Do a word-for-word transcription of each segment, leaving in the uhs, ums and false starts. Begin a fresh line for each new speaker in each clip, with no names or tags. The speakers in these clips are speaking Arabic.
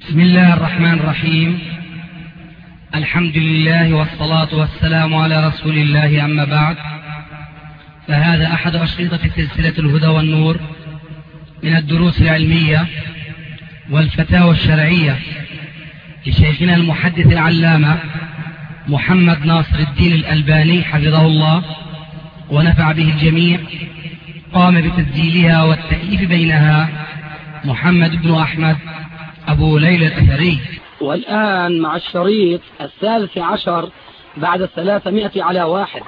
بسم الله الرحمن الرحيم. الحمد لله والصلاة والسلام على رسول الله، أما بعد، فهذا أحد أشرطة سلسلة الهدى والنور من الدروس العلمية والفتاوى الشرعية لشيخنا المحدث العلامة محمد ناصر الدين الألباني حفظه الله ونفع به الجميع. قام بتسجيلها والتأليف بينها محمد بن أحمد أبو ليلى الأثري.
والآن مع الشريط الثالث عشر بعد الثلاثمائة على واحد.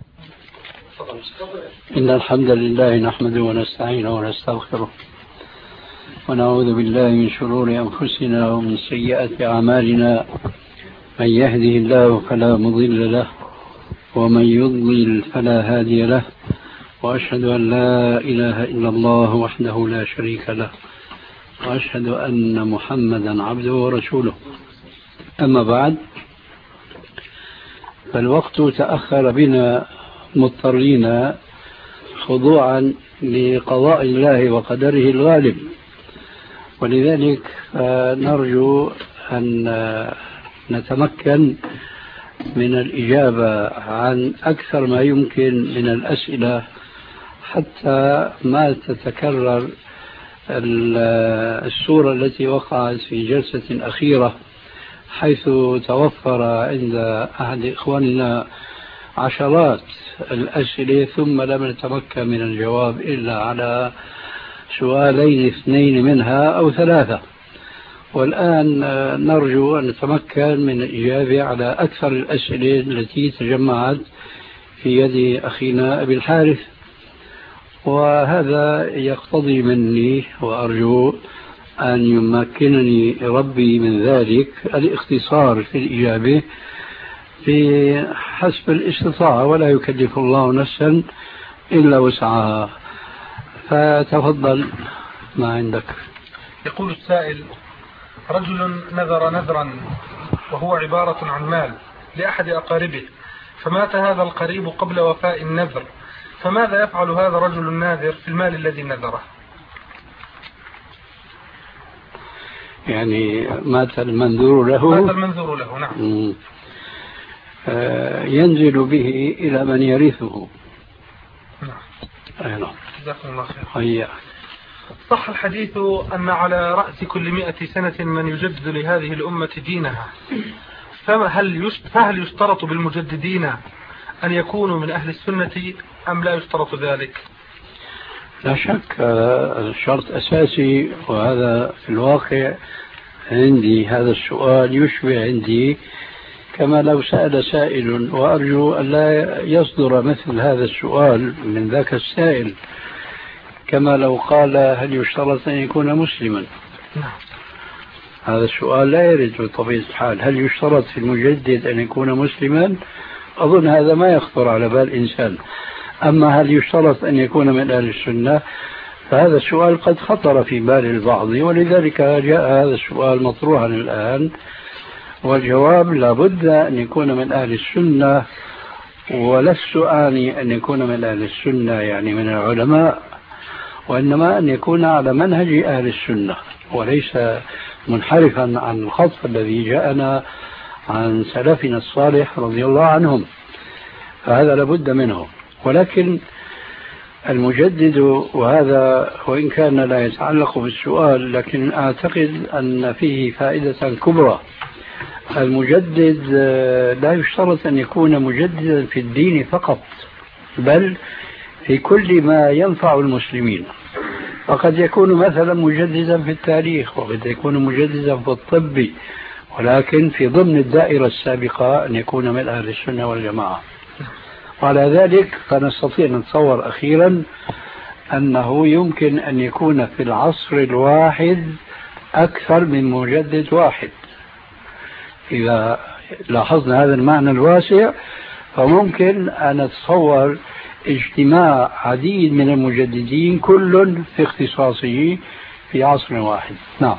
إن الحمد لله نحمده ونستعينه ونستغفره ونعوذ بالله من شرور أنفسنا ومن سيئات أعمالنا. من يهده الله فلا مضل له ومن يضلل فلا هادي له، وأشهد أن لا إله إلا الله وحده لا شريك له، وأشهد أن محمدا عبده ورسوله. أما بعد، فالوقت تأخر بنا مضطرين خضوعا لقضاء الله وقدره الغالب، ولذلك نرجو أن نتمكن من الإجابة عن أكثر ما يمكن من الأسئلة حتى ما تتكرر الصورة التي وقعت في جلسة أخيرة، حيث توفر عند أحد إخواننا عشرات الأسئلة ثم لم نتمكن من الجواب إلا على سؤالين اثنين منها أو ثلاثة. والآن نرجو أن نتمكن من الإجابة على أكثر الأسئلة التي تجمعت في يد أخينا أبي الحارث، وهذا يقتضي مني وأرجو أن يمكنني ربي من ذلك الاختصار في الإجابة في حسب الاستطاعة، ولا يكلف الله نفسا إلا وسعها. فتفضل، ما عندك.
يقول السائل: رجل نذر نذرا وهو عبارة عن مال لأحد أقاربه، فمات هذا القريب قبل وفاء النذر، فماذا يفعل هذا الرجل الناذر في المال الذي نذره؟
يعني مات المنذور له.
مات المنذور له، نعم.
آه ينزل به إلى من يرثه.
نعم.
أي نعم.
جزاكم الله خير.
هيا.
صح الحديث أن على رأس كل مئة سنة من يجدد لهذه الأمة دينها، فهل فهل يشترط بالمجددين أن يكونوا من أهل السنة أم لا يشترط ذلك؟
لا شك، شرط أساسي، وهذا في الواقع عندي هذا السؤال يشبه عندي كما لو سأل سائل، وأرجو أن لا يصدر مثل هذا السؤال من ذاك السائل، كما لو قال هل يشترط أن يكون مسلما. هذا السؤال لا يرد بطبيعة الحال. هل يشترط في المجدد أن يكون مسلما؟ أظن هذا ما يخطر على بال إنسان. أما هل يشترط أن يكون من أهل السنة؟ فهذا السؤال قد خطر في بال البعض، ولذلك جاء هذا السؤال مطروحا الآن، والجواب لابد أن يكون من أهل السنة، ولست أعني أن يكون من أهل السنة يعني من العلماء، وإنما أن يكون على منهج أهل السنة وليس منحرفا عن الخط الذي جاءنا عن سلفنا الصالح رضي الله عنهم، فهذا لابد منه. ولكن المجدد، وهذا وإن كان لا يتعلق بالسؤال لكن أعتقد أن فيه فائدة كبرى، المجدد لا يشترط أن يكون مجددا في الدين فقط، بل في كل ما ينفع المسلمين. فقد يكون مثلا مجددا في التاريخ، وقد يكون مجددا في الطب، ولكن في ضمن الدائرة السابقة أن يكون من أهل السنة والجماعة. وعلى ذلك فنستطيع نتصور أخيرا أنه يمكن أن يكون في العصر الواحد أكثر من مجدد واحد. إذا لاحظنا هذا المعنى الواسع فممكن أن نتصور اجتماع عديد من المجددين كل في اختصاصه في عصر واحد. نعم.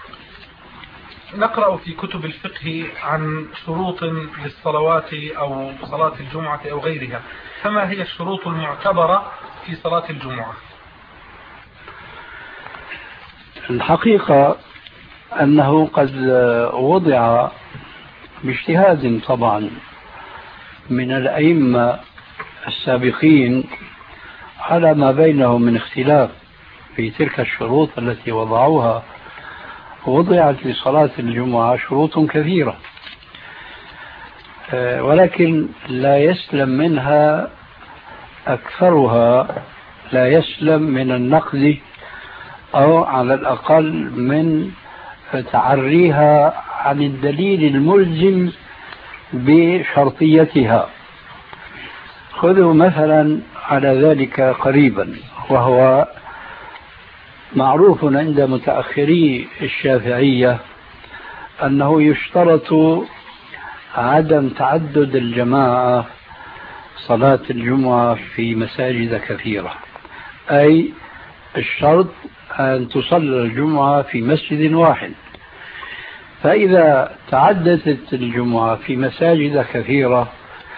نقرأ في كتب الفقه عن شروط للصلوات أو صلاة الجمعة أو غيرها، فما هي الشروط المعتبرة في صلاة الجمعة؟
الحقيقة أنه قد وضع باجتهاد طبعا من الأئمة السابقين على ما بينهم من اختلاف في تلك الشروط التي وضعوها. وضعت لصلاة الجمعة شروط كثيرة، ولكن لا يسلم منها أكثرها، لا يسلم من النقد أو على الأقل من تعريها عن الدليل الملزم بشرطيتها. خذوا مثلا على ذلك قريبا، وهو معروف عند متأخري الشافعية أنه يشترط عدم تعدد الجماعة صلاة الجمعة في مساجد كثيرة، أي الشرط أن تصلى الجمعة في مسجد واحد. فإذا تعددت الجمعة في مساجد كثيرة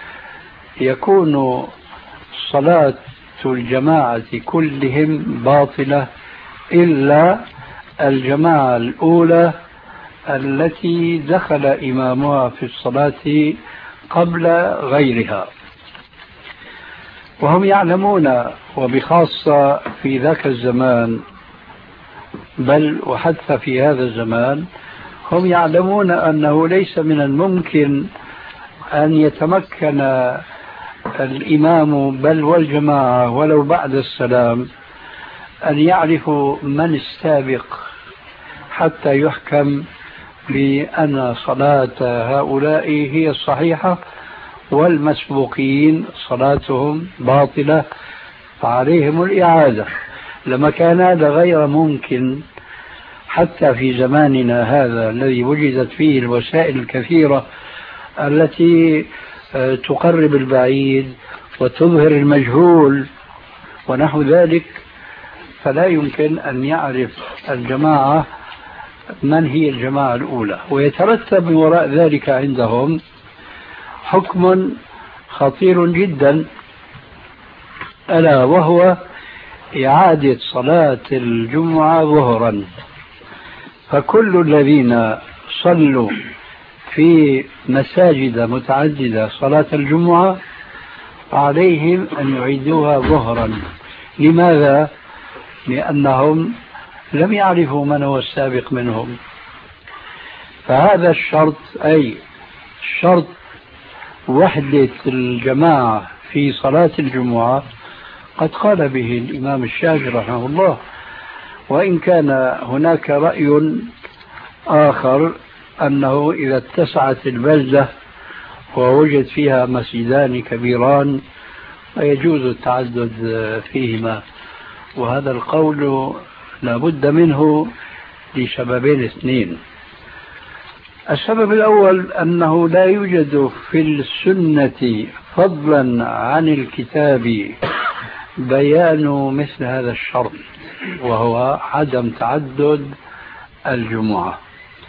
يكون صلاة الجماعة كلهم باطلة إلا الجماعة الأولى التي دخل إمامها في الصلاة قبل غيرها. وهم يعلمون، وبخاصة في ذاك الزمان بل وحتى في هذا الزمان، هم يعلمون أنه ليس من الممكن أن يتمكن الإمام بل والجماعة ولو بعد السلام أن يعرفوا من السابق حتى يحكم بأن صلاة هؤلاء هي الصحيحة والمسبوقين صلاتهم باطلة فعليهم الإعادة. لما كان هذا غير ممكن حتى في زماننا هذا الذي وجدت فيه الوسائل الكثيرة التي تقرب البعيد وتظهر المجهول ونحو ذلك، فلا يمكن أن يعرف الجماعة من هي الجماعة الأولى، ويترتب من وراء ذلك عندهم حكم خطير جدا، ألا وهو إعادة صلاة الجمعة ظهرا. فكل الذين صلوا في مساجد متعددة صلاة الجمعة عليهم أن يعيدوها ظهرا. لماذا؟ لأنهم لم يعرفوا من هو السابق منهم. فهذا الشرط، أي شرط وحدة الجماعة في صلاة الجمعة، قد قال به الإمام الشافعي رحمه الله، وإن كان هناك رأي آخر أنه إذا اتسعت البلدة ووجد فيها مسجدان كبيران فيجوز التعدد فيهما، وهذا القول لا بد منه لسببين اثنين. السبب الأول أنه لا يوجد في السنة فضلا عن الكتاب بيان مثل هذا الشرط، وهو عدم تعدد الجمعة.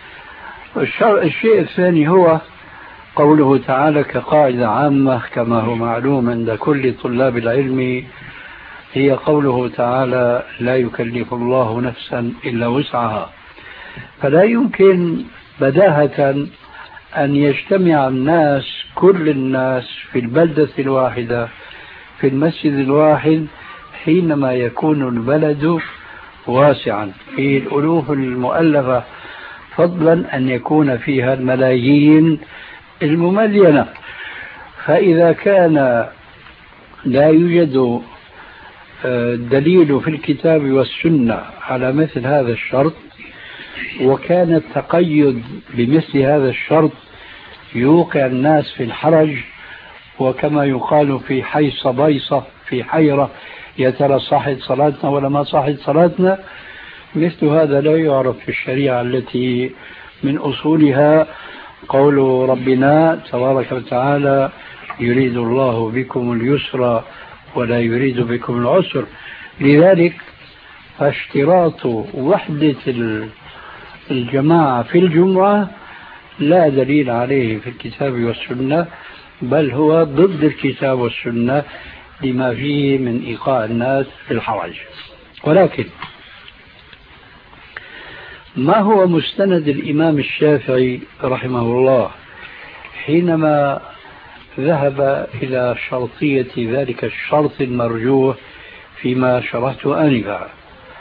الشيء الثاني هو قوله تعالى كقاعدة عامة كما هو معلوم عند كل طلاب العلم، هي قوله تعالى لا يكلف الله نفسا إلا وسعها. فلا يمكن بداهة أن يجتمع الناس كل الناس في البلدة الواحدة في المسجد الواحد حينما يكون البلد واسعا فيه الألوف المؤلفة، فضلا أن يكون فيها الملايين المملينة. فإذا كان لا يوجد دليل في الكتاب والسنة على مثل هذا الشرط، وكان التقيد بمثل هذا الشرط يوقع الناس في الحرج، وكما يقال في حيص بيصة في حيرة، يا ترى صحت صلاتنا ولا ما صحت صلاتنا، مثل هذا لا يعرف في الشريعة التي من أصولها قول ربنا تبارك وتعالى يريد الله بكم اليسر ولا يريد بكم العسر. لذلك فاشتراط وحدة الجماعة في الجمعة لا دليل عليه في الكتاب والسنة، بل هو ضد الكتاب والسنة لما فيه من إيقاع الناس في الحرج. ولكن ما هو مستند الإمام الشافعي رحمه الله حينما ذهب إلى شرطية ذلك الشرط المرجوح فيما شرحته آنفا؟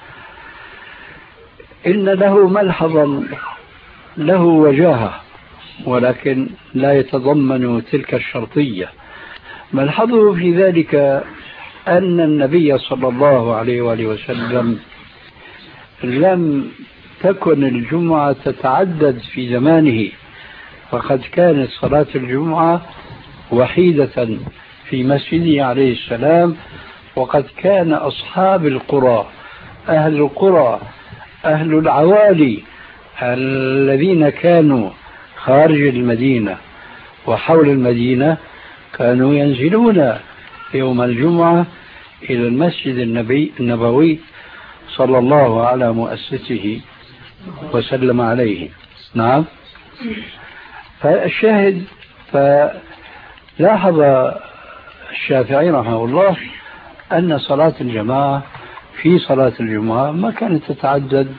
إن له ملحظا له وجاهة، ولكن لا يتضمن تلك الشرطية. ملحظه في ذلك أن النبي صلى الله عليه وآله وسلم لم تكن الجمعة تتعدد في زمانه، فقد كانت صلاة الجمعة وحيدة في مسجده عليه السلام، وقد كان أصحاب القرى أهل القرى أهل العوالي الذين كانوا خارج المدينة وحول المدينة كانوا ينزلون يوم الجمعة إلى المسجد النبي النبوي صلى الله على مؤسسه وسلم عليه. نعم. فالشاهد، فلاحظ الشافعي رحمه الله أن صلاة الجماعة في صلاة الجمعة ما كانت تتعدد،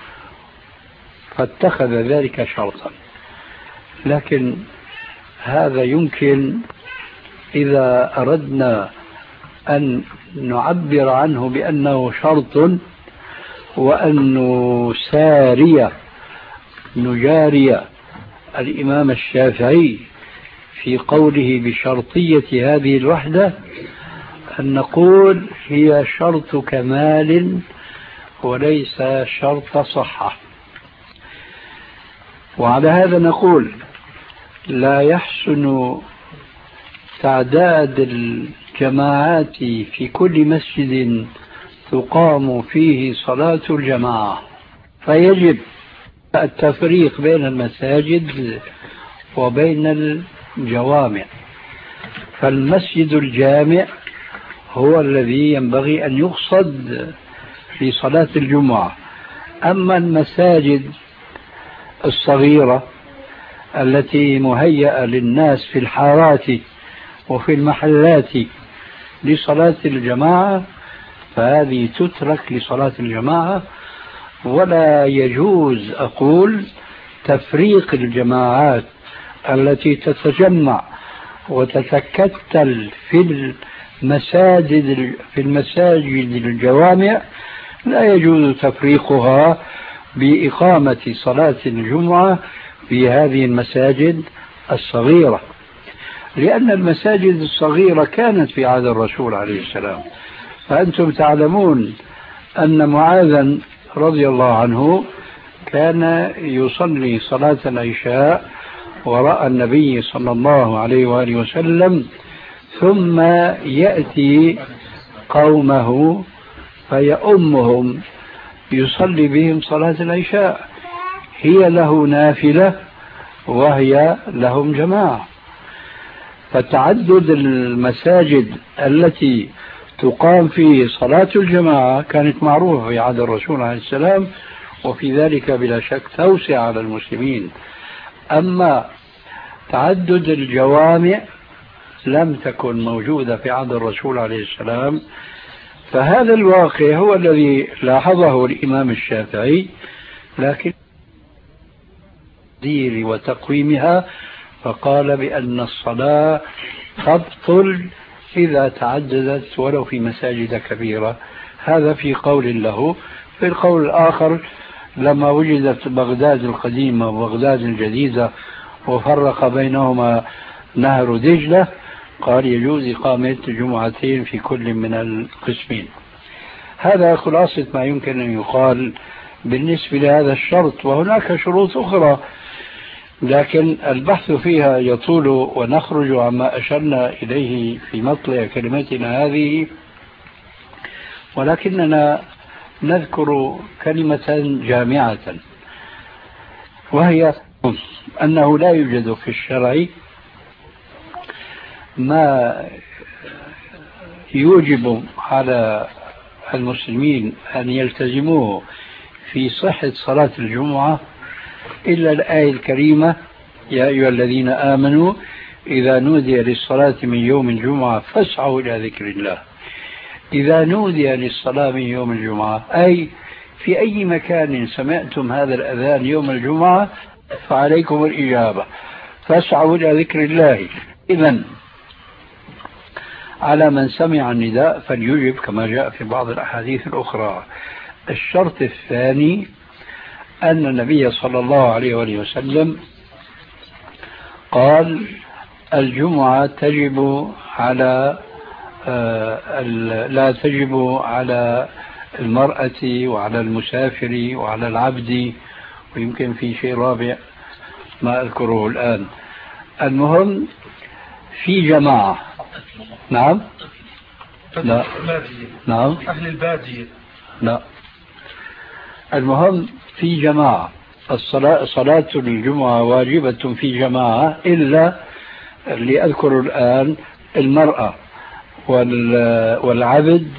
فاتخذ ذلك شرطا. لكن هذا يمكن إذا أردنا أن نعبر عنه بأنه شرط، وأن نساري نجاري الإمام الشافعي في قوله بشرطية هذه الوحدة، أن نقول هي شرط كمال وليس شرط صحة. وعلى هذا نقول لا يحسن تعداد الجماعات في كل مسجد تقام فيه صلاة الجماعة، فيجب التفريق بين المساجد وبين الجوامع. فالمسجد الجامع هو الذي ينبغي أن يقصد في صلاة الجمعة. أما المساجد الصغيرة التي مهيئة للناس في الحارات وفي المحلات لصلاة الجماعة فهذه تترك لصلاة الجماعة، ولا يجوز أقول تفريق الجماعات التي تتجمع وتتكتل في المساجد في المساجد الجوامع، لا يجوز تفريقها بإقامة صلاة الجمعة في هذه المساجد الصغيرة، لأن المساجد الصغيرة كانت في عهد الرسول عليه السلام. فأنتم تعلمون أن معاذا رضي الله عنه كان يصلي صلاة العشاء وراء النبي صلى الله عليه وآله وسلم، ثم يأتي قومه فيؤمهم يصلي بهم صلاة العشاء، هي له نافلة وهي لهم جماعة. فتعدد المساجد التي تقام فيه صلاة الجماعة كانت معروفة في عهد الرسول عليه السلام، وفي ذلك بلا شك توسع على المسلمين. أما تعدد الجوامع لم تكن موجودة في عهد الرسول عليه السلام، فهذا الواقع هو الذي لاحظه الإمام الشافعي، لكن دير وتقويمها فقال بأن الصلاة تبطل إذا تعددت ولو في مساجد كبيرة. هذا في قول له. في القول الآخر لما وجدت بغداد القديمة وبغداد الجديدة وفرق بينهما نهر دجلة قال يجوز إقامة جمعتين في كل من القسمين. هذا خلاصة ما يمكن أن يقال بالنسبة لهذا الشرط، وهناك شروط أخرى لكن البحث فيها يطول ونخرج عما أشرنا إليه في مطلع كلمتنا هذه، ولكننا نذكر كلمة جامعة، وهي أنه لا يوجد في الشرع ما يوجب على المسلمين أن يلتزموه في صحة صلاة الجمعة إلا الآية الكريمة يا أيها الذين آمنوا إذا نودي للصلاة من يوم الجمعة فاسعوا إلى ذكر الله. إذا نودي للصلاة من يوم الجمعة أي في أي مكان سمعتم هذا الأذان يوم الجمعة فعليكم الإجابة، فاسعوا إلى ذكر الله. إذن على من سمع النداء فليجب كما جاء في بعض الأحاديث الأخرى. الشرط الثاني أن النبي صلى الله عليه وآله وسلم قال الجمعة تجب على لا تجب على المرأة وعلى المسافر وعلى العبد، ويمكن في شيء رابع ما أذكره الآن. المهم في جماعة. نعم لا نعم
أهل البادية
لا. المهم في جماعة. الصلاة صلاة الجمعة واجبة في جماعة إلا اللي أذكر الآن المرأة والعبد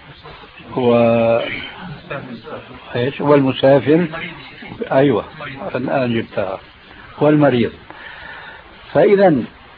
والمسافر. أيوة الآن جبتها، والمريض. فإذا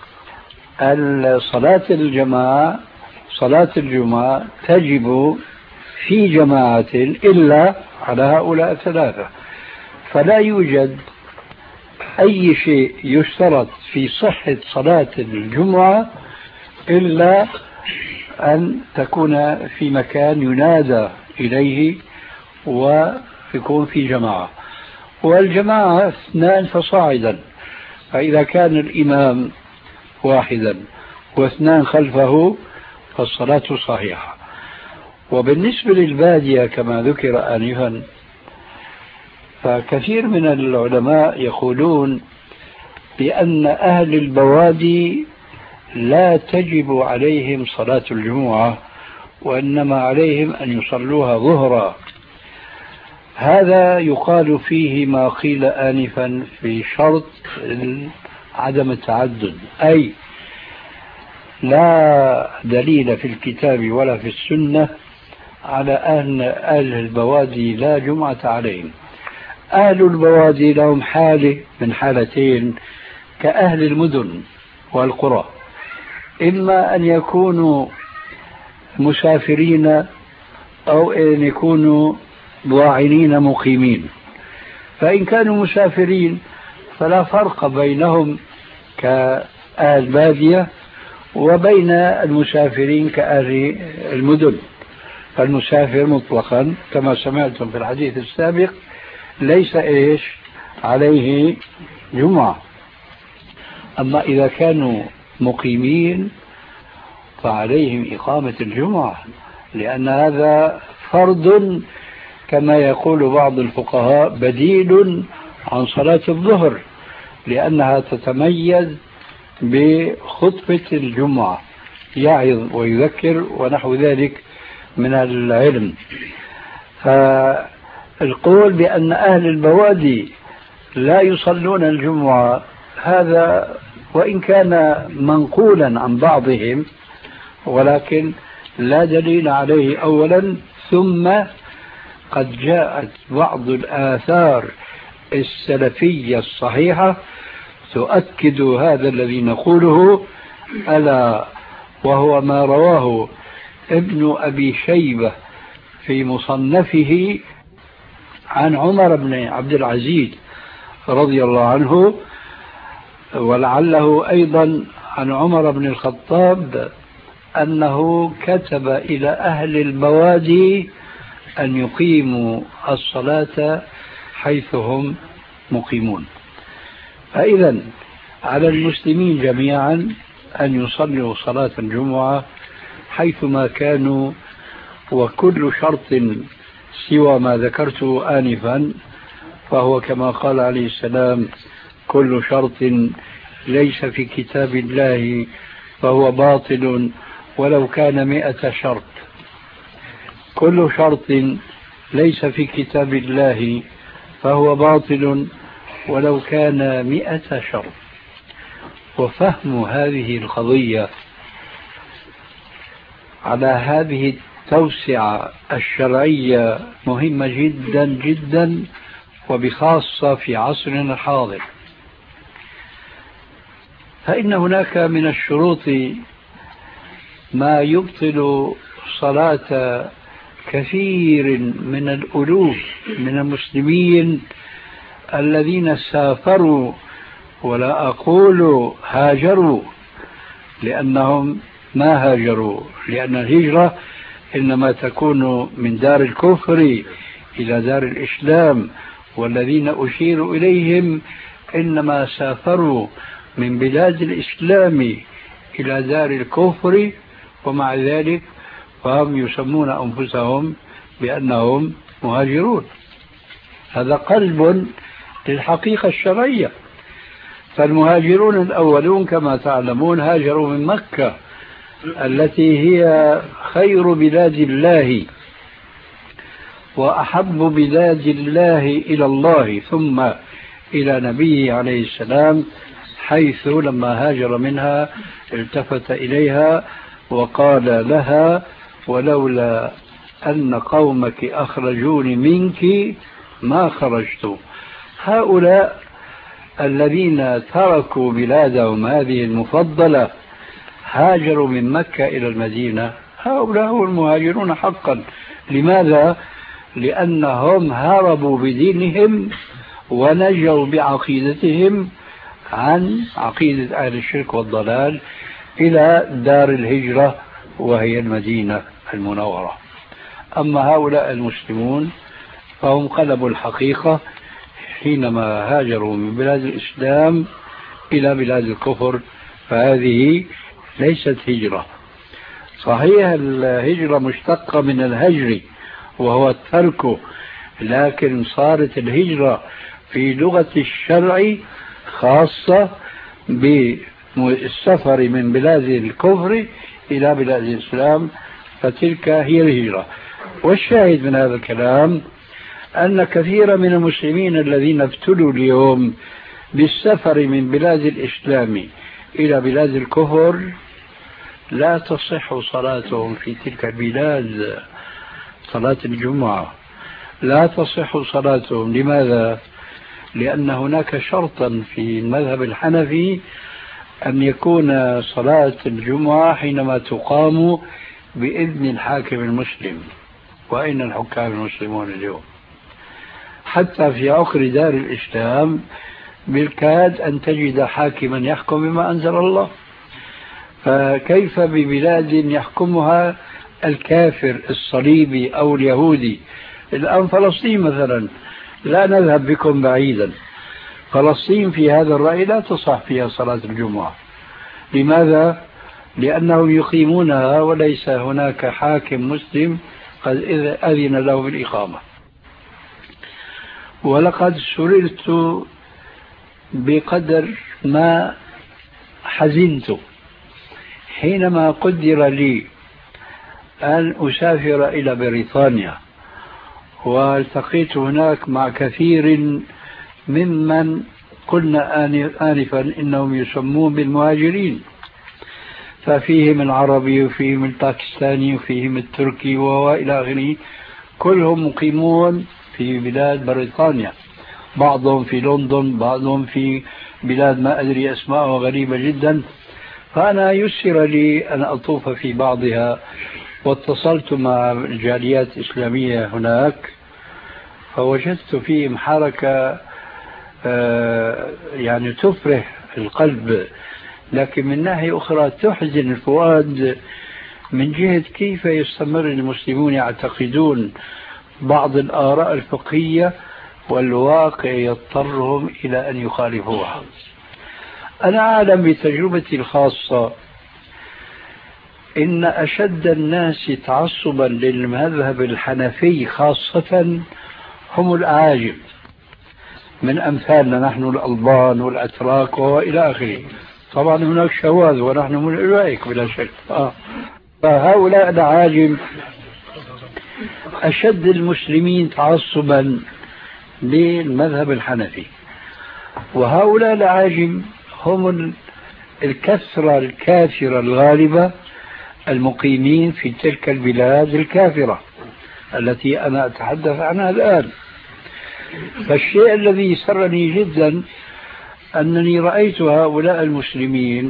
صلاة الجماعة صلاة الجمعة تجب في جماعة إلا على هؤلاء الثلاثة. فلا يوجد أي شيء يشترط في صحة صلاة الجمعة إلا أن تكون في مكان ينادى إليه ويكون في جماعة، والجماعة اثنان فصاعدا. فإذا كان الإمام واحدا واثنان خلفه فالصلاة صحيحة. وبالنسبة للبادية كما ذكر آنفا، فكثير من العلماء يقولون بأن أهل البوادي لا تجب عليهم صلاة الجمعة، وإنما عليهم أن يصلوها ظهرا. هذا يقال فيه ما قيل آنفا في شرط عدم التعدد، أي لا دليل في الكتاب ولا في السنة على أن أهل البوادي لا جمعة عليهم. أهل البوادي لهم حالة من حالتين كأهل المدن والقرى، إما أن يكونوا مسافرين أو أن يكونوا ضاعنين مقيمين. فإن كانوا مسافرين فلا فرق بينهم كأهل بادية وبين المسافرين كأهل المدن. فالمسافر مطلقا كما سمعتم في الحديث السابق ليس إيش عليه جمعة. أما إذا كانوا مقيمين فعليهم إقامة الجمعة، لأن هذا فرض كما يقول بعض الفقهاء بديل عن صلاة الظهر، لأنها تتميز بخطبة الجمعة، يعظ ويذكر ونحو ذلك من العلم. فالقول بأن أهل البوادي لا يصلون الجمعة هذا وإن كان منقولا عن بعضهم، ولكن لا دليل عليه أولا، ثم قد جاءت بعض الآثار السلفية الصحيحة تؤكد هذا الذي نقوله، ألا وهو ما رواه ابن أبي شيبة في مصنفه عن عمر بن عبد العزيز رضي الله عنه، ولعله أيضا عن عمر بن الخطاب أنه كتب إلى أهل البوادي أن يقيموا الصلاة حيث هم مقيمون. فإذا على المسلمين جميعا أن يصلوا صلاة الجمعة حيثما كانوا، وكل شرط سوى ما ذكرته آنفا فهو كما قال عليه السلام كل شرط ليس في كتاب الله فهو باطل ولو كان مئة شرط. كل شرط ليس في كتاب الله فهو باطل ولو كان مئة شرط. وفهم هذه القضية على هذه التوسعة الشرعية مهمة جدا جدا، وبخاصة في عصرنا الحاضر. فإن هناك من الشروط ما يبطل صلاة كثير من الألوف من المسلمين الذين سافروا، ولا أقول هاجروا لأنهم ما هاجروا، لأن الهجرة إنما تكون من دار الكفر إلى دار الإسلام، والذين أشير إليهم إنما سافروا من بلاد الإسلام إلى دار الكفر، ومع ذلك فهم يسمون أنفسهم بأنهم مهاجرون. هذا قلب للحقيقة الشرعية. فالمهاجرون الأولون كما تعلمون هاجروا من مكة التي هي خير بلاد الله وأحب بلاد الله إلى الله ثم إلى نبيه عليه السلام، حيث لما هاجر منها التفت إليها وقال لها: ولولا أن قومك أخرجوني منك ما خرجت. هؤلاء الذين تركوا بلادهم هذه المفضلة هاجروا من مكة إلى المدينة، هؤلاء هم المهاجرون حقا. لماذا؟ لأنهم هربوا بدينهم ونجوا بعقيدتهم عن عقيدة أهل الشرك والضلال إلى دار الهجرة وهي المدينة المنورة. أما هؤلاء المسلمون فهم قلبوا الحقيقة حينما هاجروا من بلاد الإسلام إلى بلاد الكفر، فهذه ليست هجرة. صحيح الهجرة مشتقة من الهجر وهو الترك، لكن صارت الهجرة في لغة الشرع خاصة بالسفر من بلاد الكفر إلى بلاد الإسلام، فتلك هي الهجرة. والشاهد من هذا الكلام أن كثير من المسلمين الذين ابتلوا اليوم بالسفر من بلاد الإسلام إلى بلاد الكفر لا تصح صلاتهم في تلك البلاد، صلاة الجمعة لا تصح صلاتهم. لماذا؟ لأن هناك شرطا في المذهب الحنفي أن يكون صلاة الجمعة حينما تقام بإذن الحاكم المسلم. وأين الحكام المسلمون اليوم؟ حتى في عقر دار الإسلام بالكاد أن تجد حاكما يحكم بما أنزل الله، فكيف ببلاد يحكمها الكافر الصليبي أو اليهودي؟ الآن فلسطين مثلا، لا نذهب بكم بعيدا، فلسطين في هذا الرأي لا تصح فيها صلاة الجمعة. لماذا؟ لأنهم يقيمونها وليس هناك حاكم مسلم قد أذن له بالإقامة. ولقد سررت بقدر ما حزنت حينما قدر لي أن أسافر إلى بريطانيا، والتقيت هناك مع كثير ممن قلنا آنفا إنهم يسمون بالمهاجرين، ففيهم العربي وفيهم الباكستاني وفيهم التركي وإلى آخره، كلهم مقيمون في بلاد بريطانيا، بعضهم في لندن، بعضهم في بلاد ما أدري أسماءها غريبة جدا. فأنا يسر لي أن أطوف في بعضها، واتصلت مع الجاليات الإسلامية هناك، فوجدت فيهم حركة يعني تفرح القلب، لكن من ناحية أخرى تحزن الفؤاد من جهة كيف يستمر المسلمون يعتقدون بعض الآراء الفقهية والواقع يضطرهم إلى أن يخالفوها. أنا أعلم بتجربتي الخاصة إن أشد الناس تعصبا للمذهب الحنفي خاصة هم الأعاجم، من أمثالنا نحن الألبان والأتراك وإلى آخره. طبعا هناك شواذ ونحن من أولئك بلا شك. آه. فهؤلاء الأعاجم أشد المسلمين تعصبا للمذهب الحنفي، وهؤلاء الأعاجم هم الكثرة الكافرة الغالبة المقيمين في تلك البلاد الكافرة التي أنا أتحدث عنها الآن. فالشيء الذي سرني جدا أنني رأيت هؤلاء المسلمين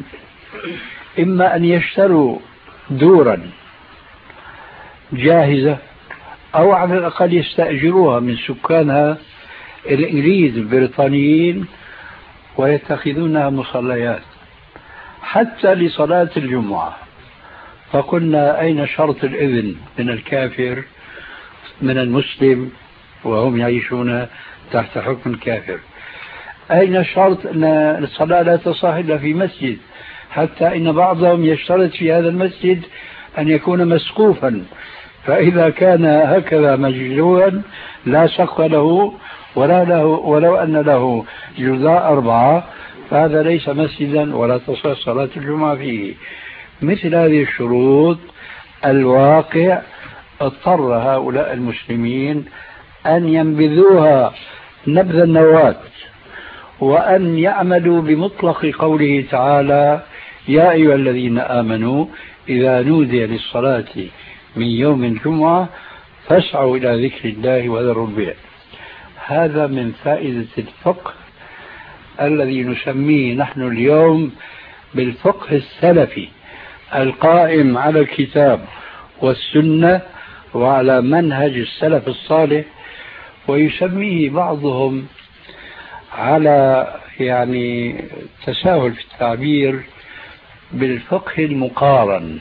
إما أن يشتروا دورا جاهزة أو على الأقل يستأجروها من سكانها الإنجليز البريطانيين ويتخذونها مصليات حتى لصلاة الجمعة. فقلنا أين شرط الإذن من الكافر من المسلم وهم يعيشون تحت حكم الكافر؟ أين شرط أن الصلاة لا تصح إلا في مسجد، حتى إن بعضهم يشترط في هذا المسجد أن يكون مسقوفا، فإذا كان هكذا مجلوا لا سقف له ولا له ولو أن له جزاء أربعة فهذا ليس مسجدا ولا تصح صلاة الجمعة فيه. مثل هذه الشروط الواقع اضطر هؤلاء المسلمين أن ينبذوها نبذ النواة، وأن يعملوا بمطلق قوله تعالى: يا أيها الذين آمنوا إذا نودي للصلاة من يوم الجمعة فاسعوا إلى ذكر الله وذروا البيع. هذا من فائدة الفقه الذي نسميه نحن اليوم بالفقه السلفي القائم على الكتاب والسنة وعلى منهج السلف الصالح، ويسميه بعضهم على يعني تساهل في التعبير بالفقه المقارن.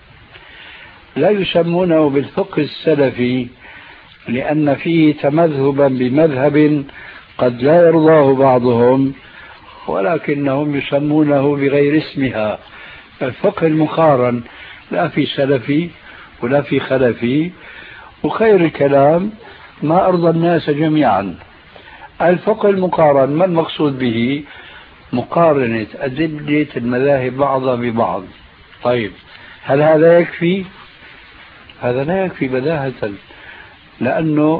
لا يسمونه بالفقه السلفي لأن فيه تمذهبا بمذهب قد لا يرضاه بعضهم، ولكنهم يسمونه بغير اسمها. الفقه المقارن لا في سلفي ولا في خلفي، وخير الكلام ما أرضى الناس جميعا. الفقه المقارن ما المقصود به؟ مقارنة أدلة المذاهب بعضها ببعض. طيب هل هذا يكفي؟ هذا لا يكفي بداهة، لأنه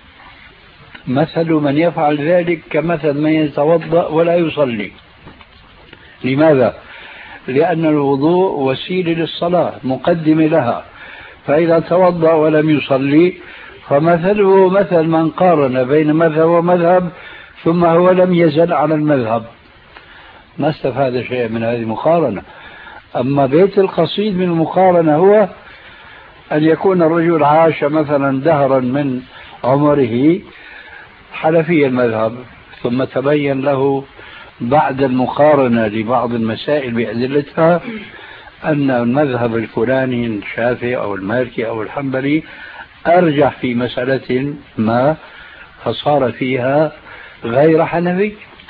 مثل من يفعل ذلك كمثل من يتوضأ ولا يصلي. لماذا؟ لأن الوضوء وسيلة للصلاة مقدمة لها، فإذا توضأ ولم يصلي فمثله مثل من قارن بين مذهب ومذهب ثم هو لم يزل على المذهب، ما استفاد شيء من هذه المقارنة. أما بيت القصيد من المقارنة هو أن يكون الرجل عاش مثلا دهرا من عمره حنفي المذهب، ثم تبين له بعد المقارنة لبعض المسائل بأدلتها أن المذهب الفلاني الشافعي أو المالكي أو الحنبلي أرجح في مسألة ما فصار فيها غير حنفي.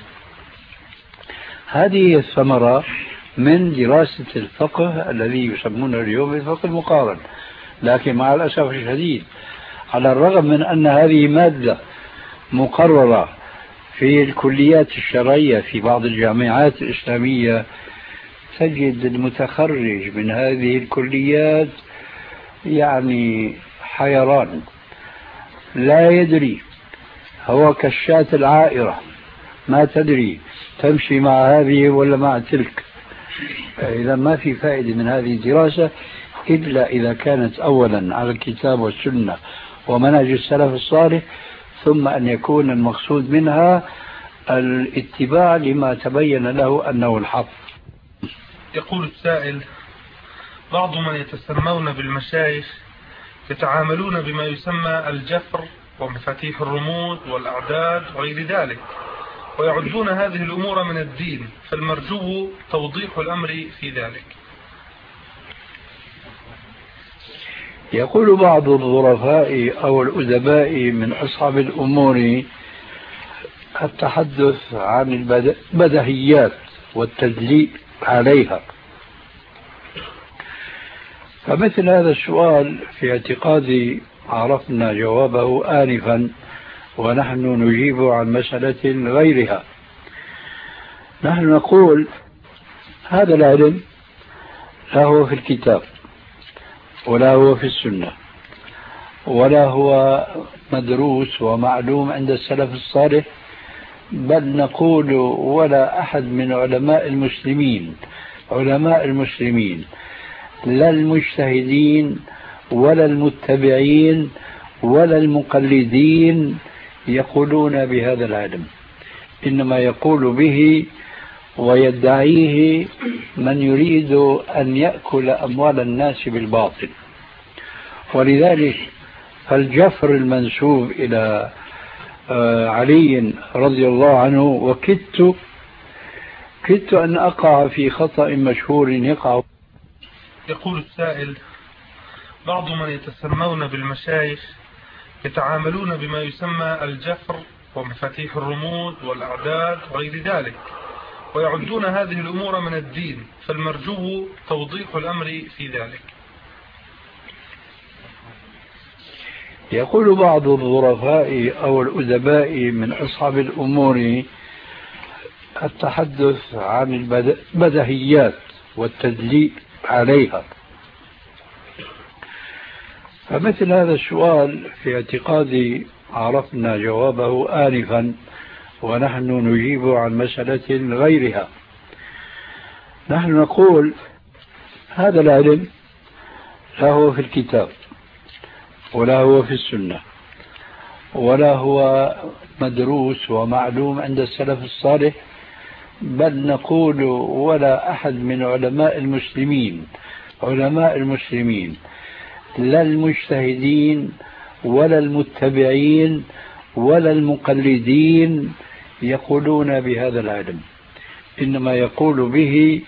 هذه الثمرة من دراسة الفقه الذي يسمونه اليوم الفقه المقارن. لكن مع الأسف الشديد على الرغم من أن هذه مادة مقررة في الكليات الشرعية في بعض الجامعات الإسلامية، تجد المتخرج من هذه الكليات يعني حيران، لا يدري، هو كالشاة العائرة ما تدري تمشي مع هذه ولا مع تلك. إذا ما في فائدة من هذه الدراسة إلا إذا كانت أولا على الكتاب والسنة ومنهج السلف الصالح، ثم أن يكون المقصود منها الاتباع لما تبين له أنه الحق.
يقول السائل: بعض من يتسمون بالمشايخ يتعاملون بما يسمى الجفر ومفاتيح الرموز والأعداد وغير ذلك، ويعدون هذه الأمور من الدين، فالمرجو توضيح الأمر في ذلك.
يقول بعض الظرفاء أو الأدباء من أصحاب الأمور التحدث عن البدهيات والتدليل عليها، فمثل هذا السؤال في اعتقادي عرفنا جوابه آنفا، ونحن نجيب عن مسألة غيرها. نحن نقول هذا العلم لا هو في الكتاب ولا هو في السنة ولا هو مدروس ومعلوم عند السلف الصالح، بل نقول ولا أحد من علماء المسلمين علماء المسلمين لا المجتهدين ولا المتبعين ولا المقلدين يقولون بهذا العلم، إنما يقول به ويدعيه من يريد أن يأكل أموال الناس بالباطل. ولذلك فالجفر المنسوب إلى علي رضي الله عنه وكدت كدت أن أقع في خطأ مشهور يقع.
يقول السائل: بعض من يتسمون بالمشايخ يتعاملون بما يسمى الجفر ومفاتيح الرموز والأعداد وغير ذلك، ويعدون هذه الأمور من الدين، فالمرجو توضيح الأمر في ذلك.
يقول بعض الظرفاء أو الأدباء من أصحاب الأمور التحدث عن البدهيات والتدليل عليها، فمثل هذا السؤال في اعتقادي عرفنا جوابه آنفا، ونحن نجيب عن مسألة غيرها. نحن نقول هذا العلم لا هو في الكتاب ولا هو في السنة ولا هو مدروس ومعلوم عند السلف الصالح، بل نقول ولا أحد من علماء المسلمين علماء المسلمين لا المجتهدين ولا المتبعين ولا المقلدين يقولون بهذا العلم، إنما يقول به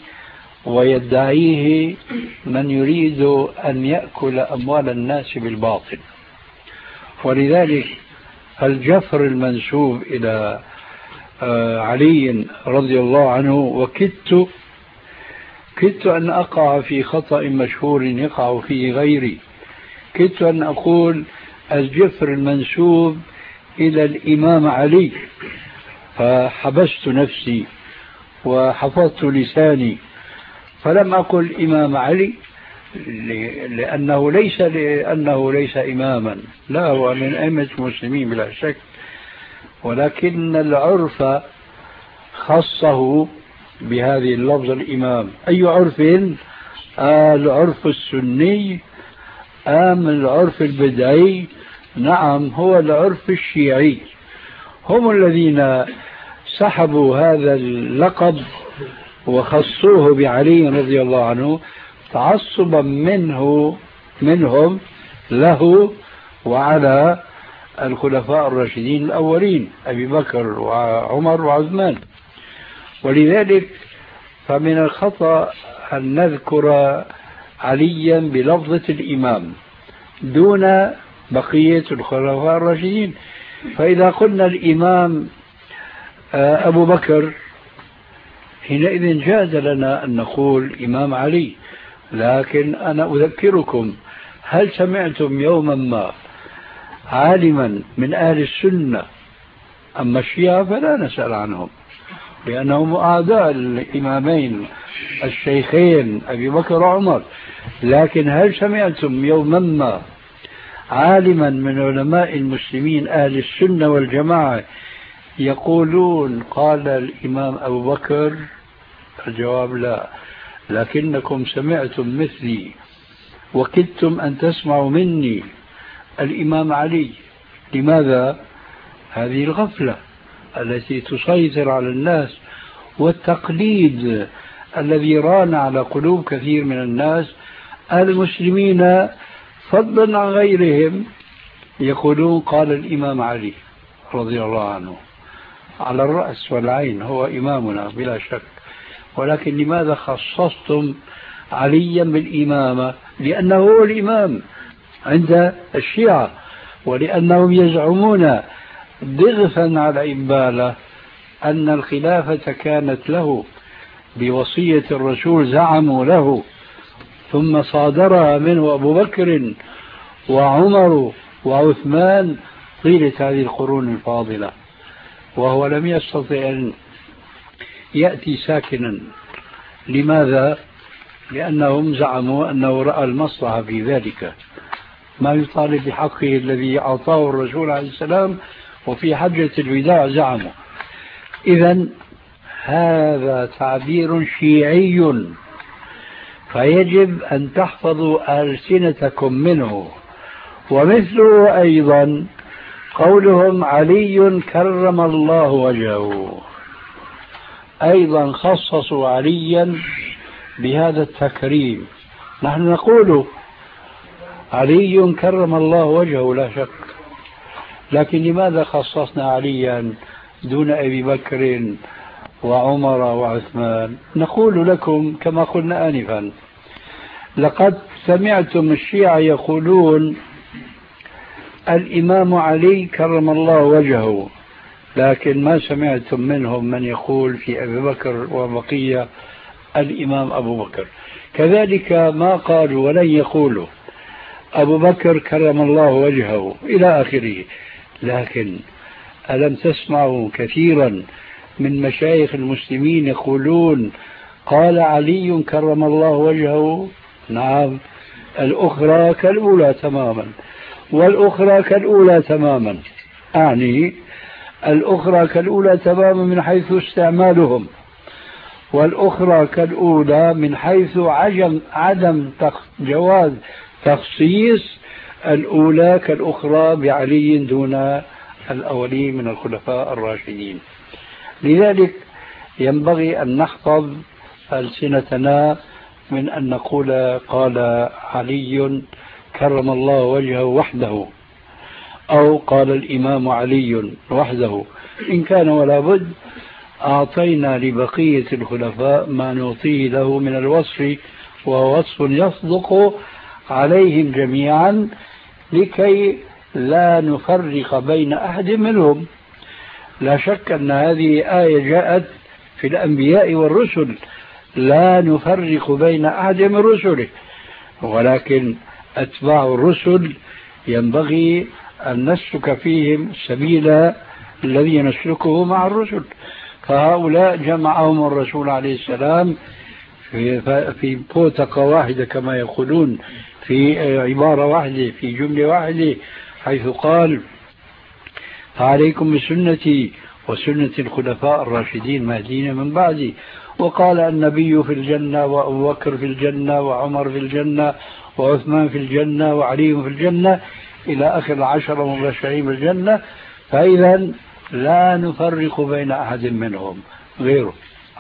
ويدعيه من يريد أن يأكل أموال الناس بالباطل. ولذلك الجفر المنسوب إلى علي رضي الله عنه وكدت كدت أن أقع في خطأ مشهور يقع فيه غيري، كدت أن أقول الجفر المنسوب إلى الإمام علي، فحبست نفسي وحفظت لساني فلم أقل إمام علي، لأنه ليس لأنه ليس إماما، لا، هو من أئمة المسلمين بلا شك، ولكن العرف خصه بهذه اللفظ الإمام. أي عرف؟ آه العرف السني أم العرف البدعي؟ نعم، هو العرف الشيعي، هم الذين سحبوا هذا اللقب وخصوه بعلي رضي الله عنه تعصبا منه منهم له وعلى الخلفاء الراشدين الأولين أبي بكر وعمر وعثمان. ولذلك فمن الخطأ أن نذكر عليا بلفظة الإمام دون بقية الخلفاء الراشدين، فإذا قلنا الإمام أبو بكر حينئذ جاز لنا أن نقول إمام علي. لكن أنا أذكركم، هل سمعتم يوما ما عالما من أهل السنة؟ أما الشيعة فلا نسأل عنهم لأنهم أعداء الإمامين الشيخين أبي بكر وعمر، لكن هل سمعتم يوما ما عالما من علماء المسلمين أهل السنة والجماعة يقولون قال الإمام أبو بكر؟ الجواب لا، لكنكم سمعتم مثلي وكدتم أن تسمعوا مني الإمام علي. لماذا؟ هذه الغفلة التي تسيطر على الناس والتقليد الذي ران على قلوب كثير من الناس المسلمين فضلا عن غيرهم، يقولون قال الإمام علي رضي الله عنه، على الرأس والعين هو إمامنا بلا شك، ولكن لماذا خصصتم عليا بالإمامة؟ لأنه هو الإمام عند الشيعة، ولأنهم يزعمون ضغثا على إبالة أن الخلافة كانت له بوصية الرسول، زعموا له، ثم صادرها منه أبو بكر وعمر وعثمان طيلة هذه القرون الفاضلة، وهو لم يستطع أن يأتي ساكنا. لماذا؟ لأنهم زعموا أنه رأى المصلحة في ذلك، ما يطالب بحقه الذي أعطاه الرسول عليه السلام وفي حجة الوداع زعموا. إذن هذا تعبير شيعي، فيجب أن تحفظوا ألسنتكم منه. ومثله أيضا قولهم علي كرم الله وجهه، أيضا خصصوا عليا بهذا التكريم. نحن نقول علي كرم الله وجهه لا شك، لكن لماذا خصصنا عليا دون أبي بكر وعمر وعثمان؟ نقول لكم كما قلنا آنفا، لقد سمعتم الشيعة يقولون الإمام علي كرم الله وجهه، لكن ما سمعتم منهم من يقول في أبي بكر وبقية الإمام أبو بكر. كذلك ما قالوا ولن يقولوا أبو بكر كرم الله وجهه إلى آخره. لكن ألم تسمعوا كثيرا من مشايخ المسلمين يقولون قال علي كرم الله وجهه؟ نعم، الأخرى كالأولى تماما، والأخرى كالأولى تماما، أعني الأخرى كالأولى تماما من حيث استعمالهم، والأخرى كالأولى من حيث عجم عدم جواز تخصيص الأولى كالأخرى بعلي دون الأولين من الخلفاء الراشدين. لذلك ينبغي أن نحفظ ألسنتنا من أن نقول قال علي كرم الله وجهه وحده، أو قال الإمام علي وحده. إن كان ولا بد أعطينا لبقية الخلفاء ما نعطيه له من الوصف، وهو وصف يصدق عليهم جميعا لكي لا نفرق بين أحد منهم. لا شك أن هذه آية جاءت في الأنبياء والرسل، لا نفرق بين أحد من رسله، ولكن أتباع الرسل ينبغي أن نسلك فيهم سبيل الذي نسلكه مع الرسل. فهؤلاء جمعهم الرسول عليه السلام في, في بوتقة واحدة كما يقولون، في عبارة واحدة، في جملة واحدة، حيث قال فعليكم بسنتي وسنة الخلفاء الراشدين المهديين من بعدي. وقال النبي في الجنة، وأبو بكر في الجنة، وعمر في الجنة، وعثمان في الجنة، وعلي في الجنة، إلى آخر العشرة مبشرين بالجنة. فإذا لا نفرق بين أحد منهم غيره.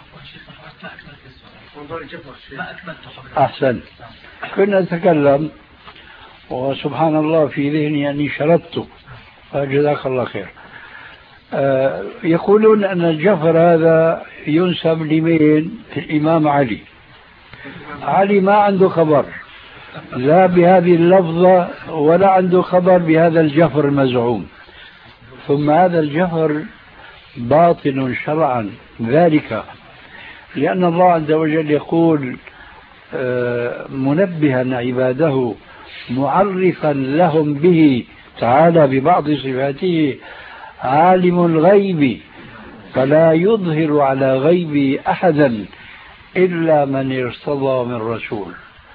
أحسن. كنا نتكلم وسبحان الله في ذهني أني شردت، جزاك الله خير. آه يقولون أن الجفر هذا ينسب لمين؟ الإمام علي. علي ما عنده خبر لا بهذه اللفظة ولا عنده خبر بهذا الجفر المزعوم. ثم هذا الجفر باطل شرعا، ذلك لأن الله عز وجل يقول آه منبها عباده معرفا لهم به تعالى ببعض صفاته عالم الغيب فلا يظهر على غيب أحدا إلا من ارتضى من رسول.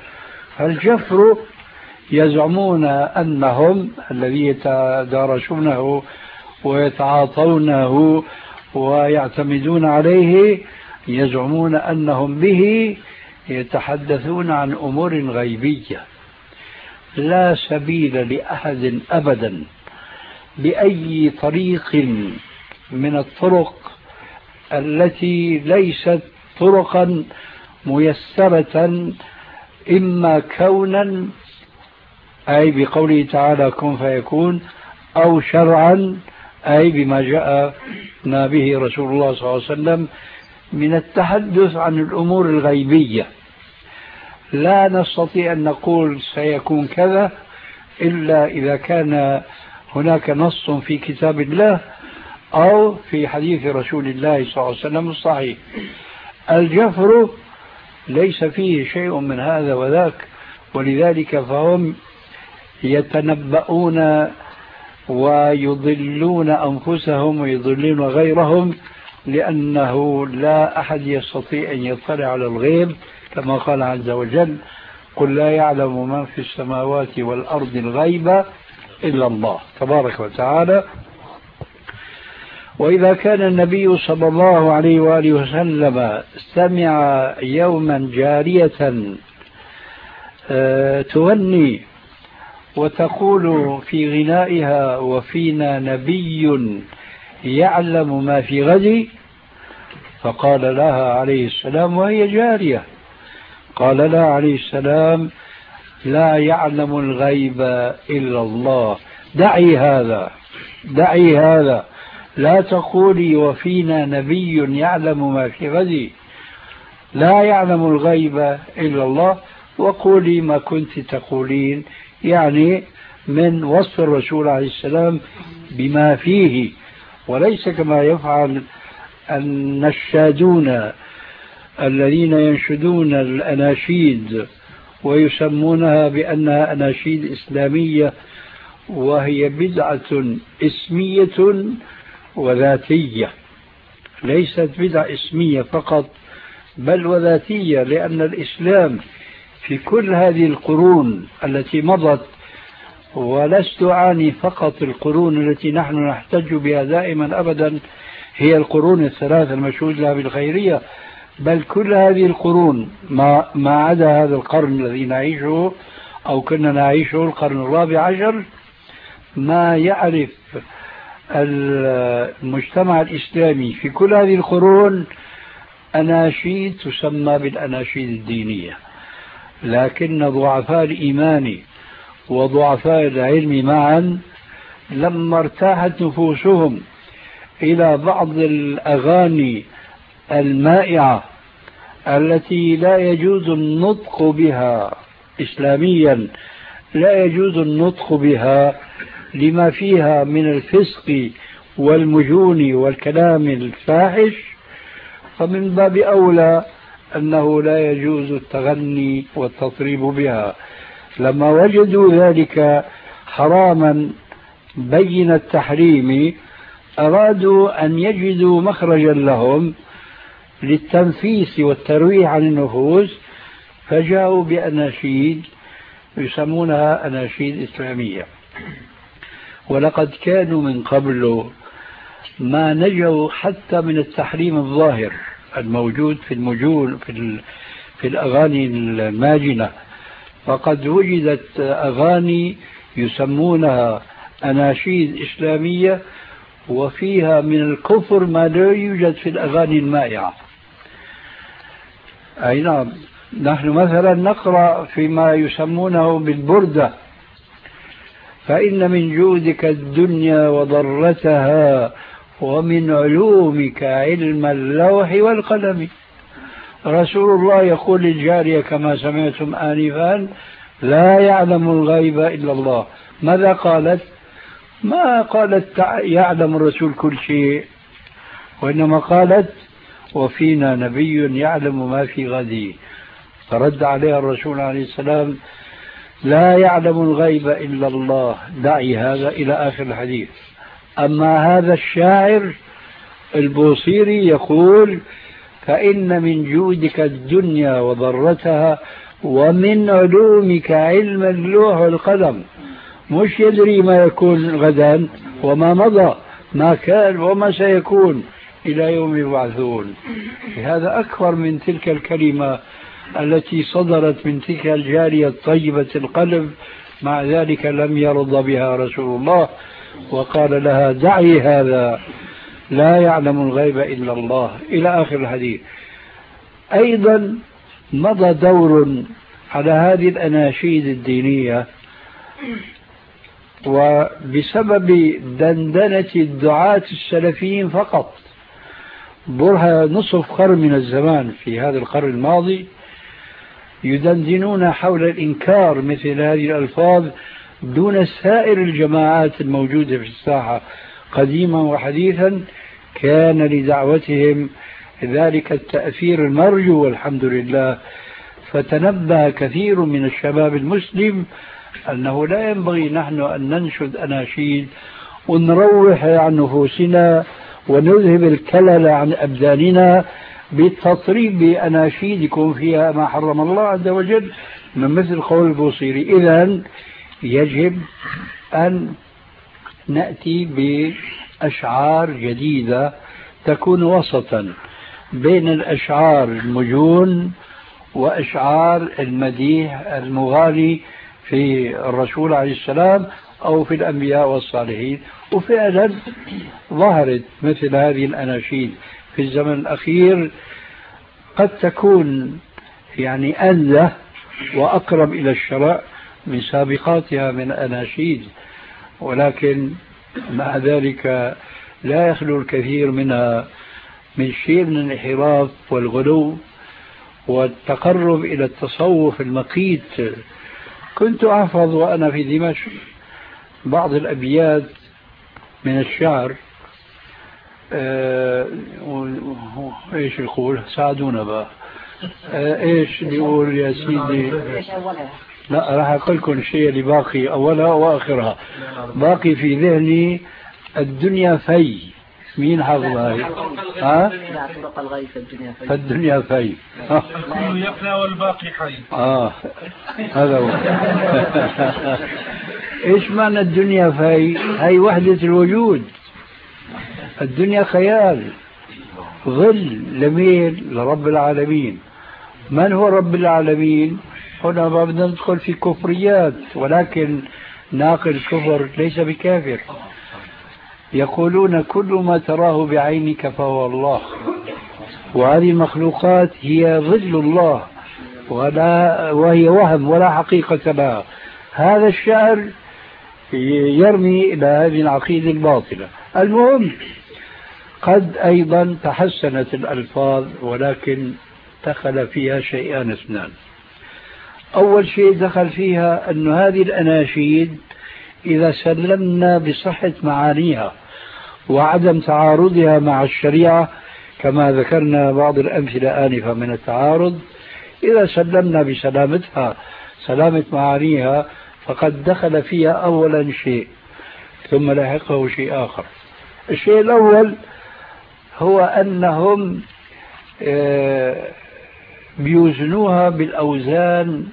فالجفر يزعمون أنهم الذي يتدارسونه ويتعاطونه ويعتمدون عليه، يزعمون أنهم به يتحدثون عن أمور غيبية. لا سبيل لأحد أبدا بأي طريق من الطرق التي ليست طرقا ميسرة، إما كونا أي بقوله تعالى كن فيكون، أو شرعا أي بما جاءنا به رسول الله صلى الله عليه وسلم من التحدث عن الأمور الغيبية. لا نستطيع أن نقول سيكون كذا إلا إذا كان هناك نص في كتاب الله أو في حديث رسول الله صلى الله عليه وسلم الصحيح. الجفر ليس فيه شيء من هذا وذاك، ولذلك فهم يتنبؤون ويضلون أنفسهم ويضلون غيرهم، لأنه لا أحد يستطيع أن يطلع على الغيب، كما قال عز وجل قل لا يعلم من في السماوات والأرض الغيب إلا الله تبارك وتعالى. وإذا كان النبي صلى الله عليه وآله وسلم سمع يوما جارية تغني وتقول في غنائها وفينا نبي يعلم ما في غد، فقال لها عليه السلام وهي جارية، قال لها عليه السلام لا يعلم الغيب إلا الله. دعي هذا، دعي هذا، لا تقولي وفينا نبي يعلم ما في غد. لا يعلم الغيب إلا الله، وقولي ما كنت تقولين، يعني من وصف الرسول عليه السلام بما فيه، وليس كما يفعل النشادون الذين ينشدون الأناشيد ويسمونها بأنها أناشيد إسلامية، وهي بدعة اسمية وذاتية، ليست بدعة اسمية فقط بل وذاتية، لأن الإسلام في كل هذه القرون التي مضت، ولست أعني فقط القرون التي نحن نحتج بها دائما أبدا هي القرون الثلاثة المشهود لها بالخيرية، بل كل هذه القرون ما, ما عدا هذا القرن الذي نعيشه أو كنا نعيشه القرن الرابع عشر، ما يعرف المجتمع الإسلامي في كل هذه القرون أناشيد تسمى بالأناشيد الدينية، لكن ضعفاء الإيمان وضعفاء العلم معا لما ارتاحت نفوسهم إلى بعض الأغاني المائعة التي لا يجوز النطق بها إسلاميا، لا يجوز النطق بها لما فيها من الفسق والمجون والكلام الفاحش، فمن باب أولى أنه لا يجوز التغني والتطريب بها. لما وجدوا ذلك حراما بين التحريم أرادوا أن يجدوا مخرجا لهم للتنفيس والترويح عن النفوس، فجاءوا بأناشيد يسمونها أناشيد إسلامية. ولقد كانوا من قبل ما نجوا حتى من التحريم الظاهر الموجود في المجون في, في الأغاني الماجنة، فقد وجدت أغاني يسمونها أناشيد إسلامية وفيها من الكفر ما لا يوجد في الأغاني المائعة. أي نعم، نحن مثلا نقرأ فيما يسمونه بالبردة: فإن من جودك الدنيا وضرتها ومن علومك علم اللوح والقلم. رسول الله يقول للجارية كما سمعتم آنفا: لا يعلم الغيب إلا الله. ماذا قالت؟ ما قالت يعلم الرسول كل شيء، وإنما قالت: وفينا نبي يعلم ما في غد. فرد عليها الرسول عليه السلام: لا يعلم الغيب إلا الله. دعي هذا إلى آخر الحديث. أما هذا الشاعر البوصيري يقول: فإن من جودك الدنيا وضرتها ومن علومك علم اللوح والقلم. مش يدري ما يكون غدا وما مضى، ما كان وما سيكون إلى يوم يبعثون. هذا أكبر من تلك الكلمة التي صدرت من تلك الجارية الطيبة القلب، مع ذلك لم يرضى بها رسول الله وقال لها: دعي هذا، لا يعلم الغيب إلا الله، إلى آخر الحديث. أيضا مضى دور على هذه الأناشيد الدينية، وبسبب دندنة الدعاة السلفيين فقط برها نصف قرن من الزمان في هذا القرن الماضي يدندنون حول الإنكار مثل هذه الألفاظ دون سائر الجماعات الموجودة في الساحة قديما وحديثا. كان لدعوتهم ذلك التأثير المرجو والحمد لله، فتنبه كثير من الشباب المسلم أنه لا ينبغي نحن أن ننشد أناشيد ونروح عن نفوسنا ونذهب الكلل عن أبداننا بالتطريب بأناشيد يكون فيها ما حرم الله عز وجل، من مثل قول البوصيري. إذن يجب أن نأتي بأشعار جديدة تكون وسطا بين الأشعار المجون وأشعار المديح المغالي في الرسول عليه السلام أو في الأنبياء والصالحين. وفعلا ظهرت مثل هذه الأناشيد في الزمن الأخير، قد تكون يعني أنزه وأقرب إلى الشرع، من سابقاتها من أناشيد، ولكن مع ذلك لا يخلو الكثير منها من شيء من الانحراف والغلو والتقرب إلى التصوف المقيت. كنت أحفظ وأنا في دمشق بعض الأبيات من الشعر، آه ايش يقول؟ ساعدونا بقى. آه ايش يقول يا سيدي؟ لا راح اقول لكم الشيء اللي باقي اولها واخرها. باقي في ذهني الدنيا في، مين حافظها هي؟ ها؟ طرق الغيث الدنيا في، فالدنيا في
الكل يفنى والباقي حي.
اه هذا هو. ايش معنى الدنيا في؟ هي وحدة الوجود. الدنيا خيال، ظل لمين؟ لرب العالمين. من هو رب العالمين؟ هنا ما بدنا ندخل في كفريات، ولكن ناقل كفر ليس بكافر. يقولون كل ما تراه بعينك فهو الله، وهذه المخلوقات هي ظل الله ولا وهي وهم ولا حقيقة لها. هذا الشعر يرمي إلى هذه العقيدة الباطلة. المهم قد أيضا تحسنت الألفاظ، ولكن دخل فيها شيئان اثنان. أول شيء دخل فيها أن هذه الأناشيد إذا سلمنا بصحة معانيها وعدم تعارضها مع الشريعة، كما ذكرنا بعض الأمثلة آنفة من التعارض، إذا سلمنا بسلامتها سلامة معانيها فقد دخل فيها أولا شيء ثم لاحقه شيء آخر. الشيء الأول هو أنهم بيوزنوها بالأوزان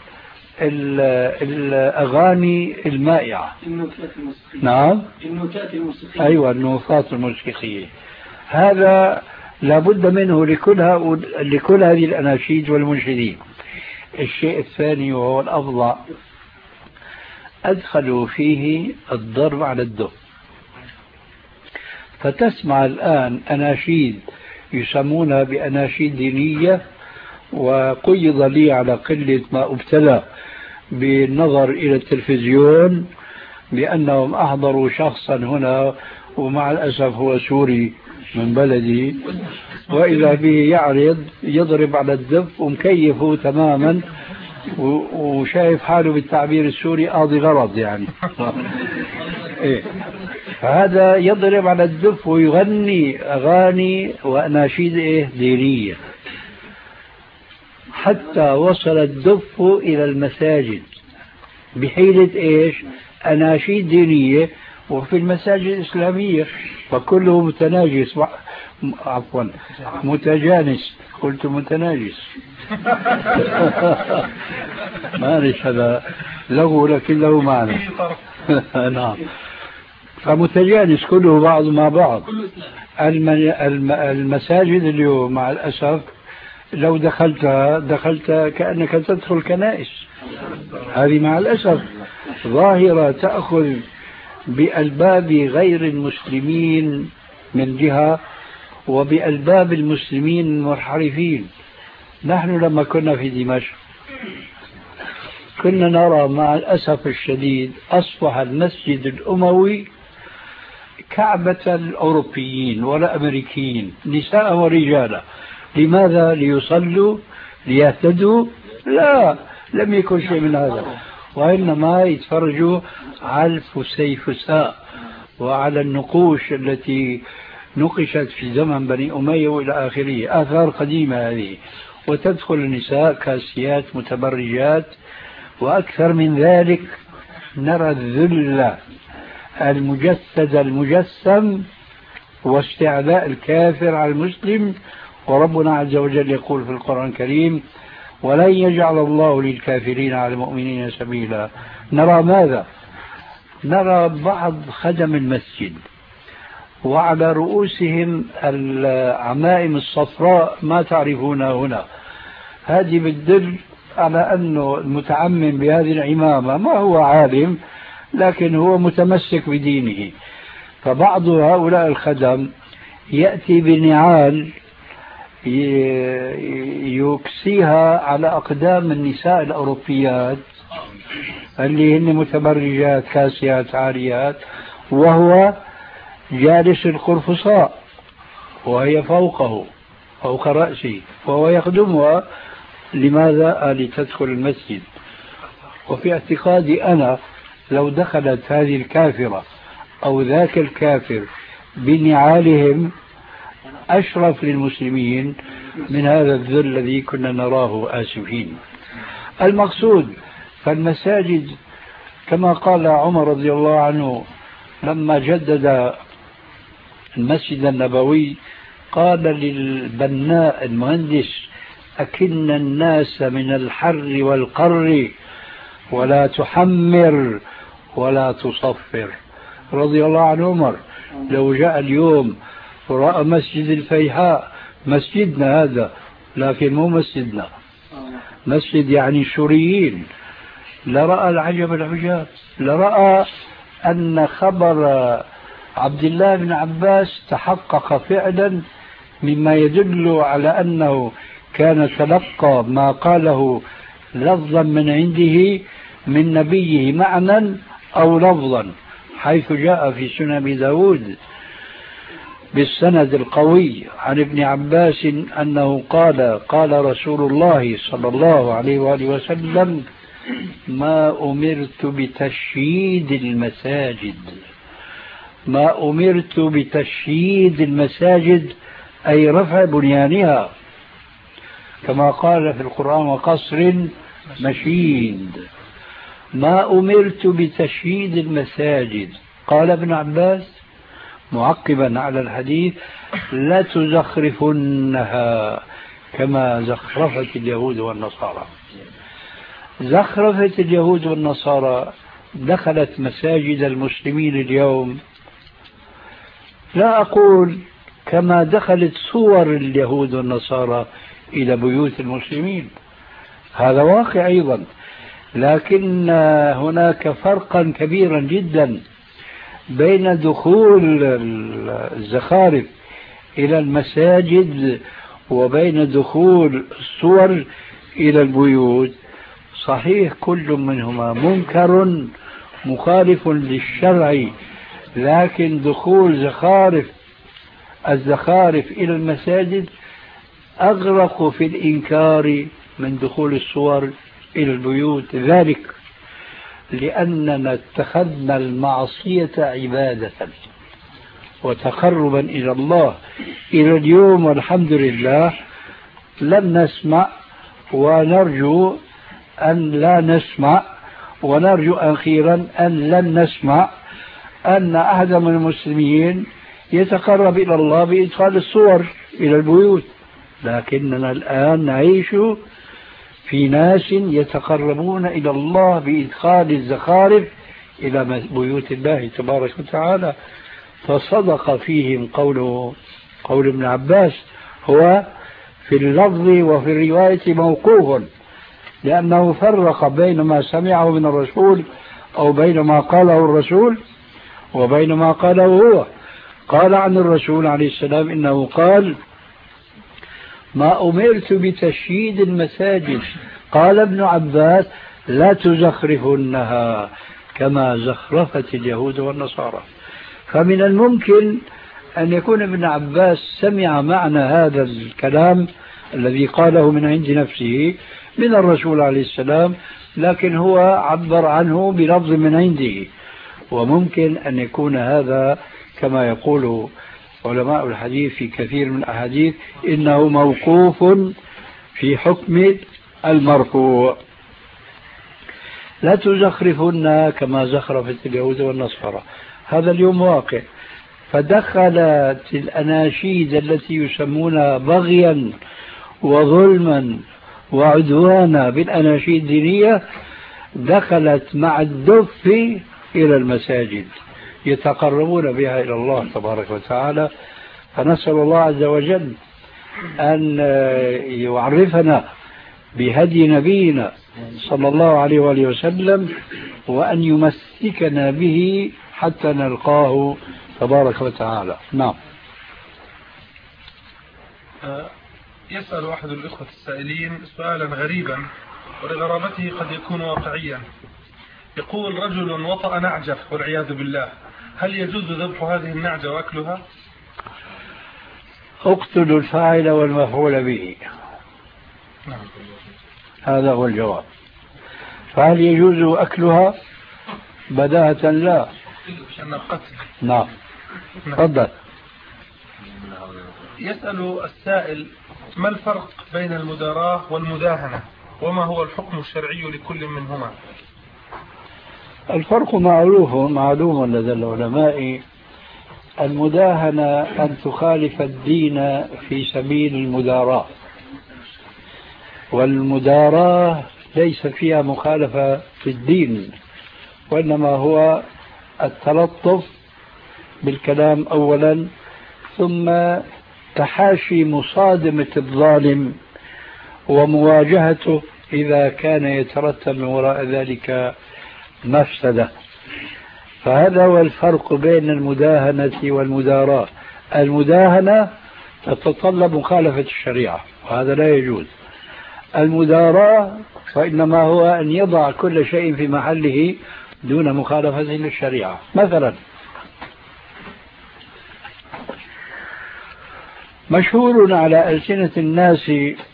الأغاني المائعة. نعم، النوتات الموسيقية. أيوة، النوتات الموسيقية. هذا لابد منه لكل, لكل هذه الأناشيد والمنشدين. الشيء الثاني وهو الأفضل، أدخلوا فيه الضرب على الدف. فتسمع الآن أناشيد يسمونها بأناشيد دينية، وقيض لي على قلة ما ابتلى بالنظر إلى التلفزيون بأنهم أحضروا شخصا هنا ومع الأسف هو سوري من بلدي، وإذا به يعرض يضرب على الدف ومكيفه تماما وشايف حاله بالتعبير السوري قاضي غرض يعني. إيه. هذا يضرب على الدف ويغني أغاني وأناشيد إيه دينية، حتى وصل الدف إلى المساجد بحيلة إيش؟ أناشيد دينية، وفي المساجد الإسلامية فكله متناجس، عفوا متجانس، قلت متناجس. معلش هذا لغو لكن له معنى. نعم، فمتجانس كله بعض مع بعض. المساجد اليوم مع الأسف لو دخلتها دخلت كأنك تدخل كنائس. هذه مع الأسف ظاهرة تأخذ بألباب غير المسلمين من جهة، وبألباب المسلمين المنحرفين. نحن لما كنا في دمشق كنا نرى مع الأسف الشديد أصبح المسجد الأموي كعبة الأوروبيين والأمريكيين نساء ورجالا. لماذا؟ ليصلوا ليهتدوا؟ لا، لم يكن شيء من هذا، وإنما يتفرجوا على الفسيفساء وعلى النقوش التي نقشت في زمن بني أمية وإلى آخره، آثار قديمة هذه. وتدخل النساء كاسيات متبرجات، وأكثر من ذلك نرى الذل المجسد المجسم واستعلاء الكافر على المسلم. وربنا عز وجل يقول في القرآن الكريم: ولن يجعل الله للكافرين على المؤمنين سبيلا. نرى ماذا؟ نرى بعض خدم المسجد وعلى رؤوسهم العمائم الصفراء ما تعرفونها هنا. هذه بتدل على أنه المتعمم بهذه العمامة ما هو عالم، لكن هو متمسك بدينه. فبعض هؤلاء الخدم يأتي بنعال يكسيها على أقدام النساء الأوروبيات، اللي هن متبرجات كاسيات عاريات، وهو جالس القرفصاء وهي فوقه فوق رأسه وهو يخدمها. لماذا؟ لتدخل المسجد. وفي اعتقادي أنا لو دخلت هذه الكافرة أو ذاك الكافر بنعالهم أشرف للمسلمين من هذا الذل الذي كنا نراه آسفين. المقصود فالمساجد كما قال عمر رضي الله عنه لما جدد المسجد النبوي قال للبناء المهندس: أكن الناس من الحر والقر ولا تحمر ولا تصفر. رضي الله عن عمر. لو جاء اليوم ورأى مسجد الفيحاء، مسجدنا هذا لكن مو مسجدنا، مسجد يعني سوريين، لرأى العجب العجاب، لرأى أن خبر عبد الله بن عباس تحقق فعلا، مما يدل على أنه كان تلقى ما قاله لفظا من عنده من نبيه معنى أو لفظا، حيث جاء في سنن أبي داود بالسند القوي عن ابن عباس أنه قال: قال رسول الله صلى الله عليه وآله وسلم: ما أمرت بتشييد المساجد، ما أمرت بتشييد المساجد أي رفع بنيانها، كما قال في القرآن: وقصر مشيد. ما أمرت بتشييد المساجد. قال ابن عباس معقبا على الحديث: لا تزخرفنها كما زخرفت اليهود والنصارى. زخرفت اليهود والنصارى دخلت مساجد المسلمين اليوم، لا أقول كما دخلت صور اليهود والنصارى إلى بيوت المسلمين، هذا واقع أيضا، لكن هناك فرقا كبيرا جدا بين دخول الزخارف إلى المساجد وبين دخول الصور إلى البيوت. صحيح كل منهما منكر مخالف للشرع، لكن دخول زخارف الزخارف إلى المساجد أغرق في الإنكار من دخول الصور إلى البيوت، ذلك لأننا اتخذنا المعصية عبادة وتقربا إلى الله. إلى اليوم والحمد لله لم نسمع، ونرجو أن لا نسمع، ونرجو أخيرا أن لن نسمع أن أحد من المسلمين يتقرب إلى الله بإدخال الصور إلى البيوت. لكننا الآن نعيش في ناس يتقربون إلى الله بإدخال الزخارف إلى بيوت الله تبارك وتعالى. فصدق فيهم قوله قول ابن عباس، هو في اللفظ وفي الرواية موقوف، لأنه فرق بين ما سمعه من الرسول أو بين ما قاله الرسول وبين ما قاله هو. قال عن الرسول عليه السلام إنه قال: ما أمرت بتشييد المساجد. قال ابن عباس: لا تزخرفنها كما زخرفت اليهود والنصارى. فمن الممكن أن يكون ابن عباس سمع معنى هذا الكلام الذي قاله من عند نفسه من الرسول عليه السلام، لكن هو عبر عنه بلفظ من عنده. وممكن أن يكون هذا كما يقول علماء الحديث في كثير من الأحاديث إنه موقوف في حكم المرفوع. لا تزخرفن كما زخرفت اليهود والنصارى، هذا اليوم واقع. فدخلت الأناشيد التي يسمونها بغيا وظلما وعدوانا بالأناشيد الدينية، دخلت مع الدف إلى المساجد يتقربون بها إلى الله تبارك وتعالى. فنسأل الله عز وجل أن يعرفنا بهدي نبينا صلى الله عليه وآله وسلم، وأن يمسكنا به حتى نلقاه تبارك وتعالى. نعم.
يسأل أحد الإخوة السائلين سؤالا غريبا ولغرابته قد يكون واقعيا: يقول رجل وطأ نعجة والعياذ بالله، هل يجوز ذبح هذه النعجة وأكلها؟
اقتلوا الفاعل والمفعول به.
نعم.
هذا هو الجواب. فهل يجوز أكلها؟ بداهة لا. نعم. تفضل.
يسأل السائل: ما الفرق بين المداراة والمداهنة، وما هو الحكم الشرعي لكل منهما؟
الفرق معروف معلوم لدى العلماء. المداهنة أن تخالف الدين في سبيل المداراة، والمداراة ليس فيها مخالفة في الدين، وإنما هو التلطف بالكلام أولا، ثم تحاشي مصادمة الظالم ومواجهته إذا كان يترتب من وراء ذلك مفسدة. فهذا هو الفرق بين المداهنة والمداراة. المداهنة تتطلب مخالفة الشريعة وهذا لا يجوز. المداراة فإنما هو أن يضع كل شيء في محله دون مخالفة للشريعة. مثلا مشهور على ألسنة الناس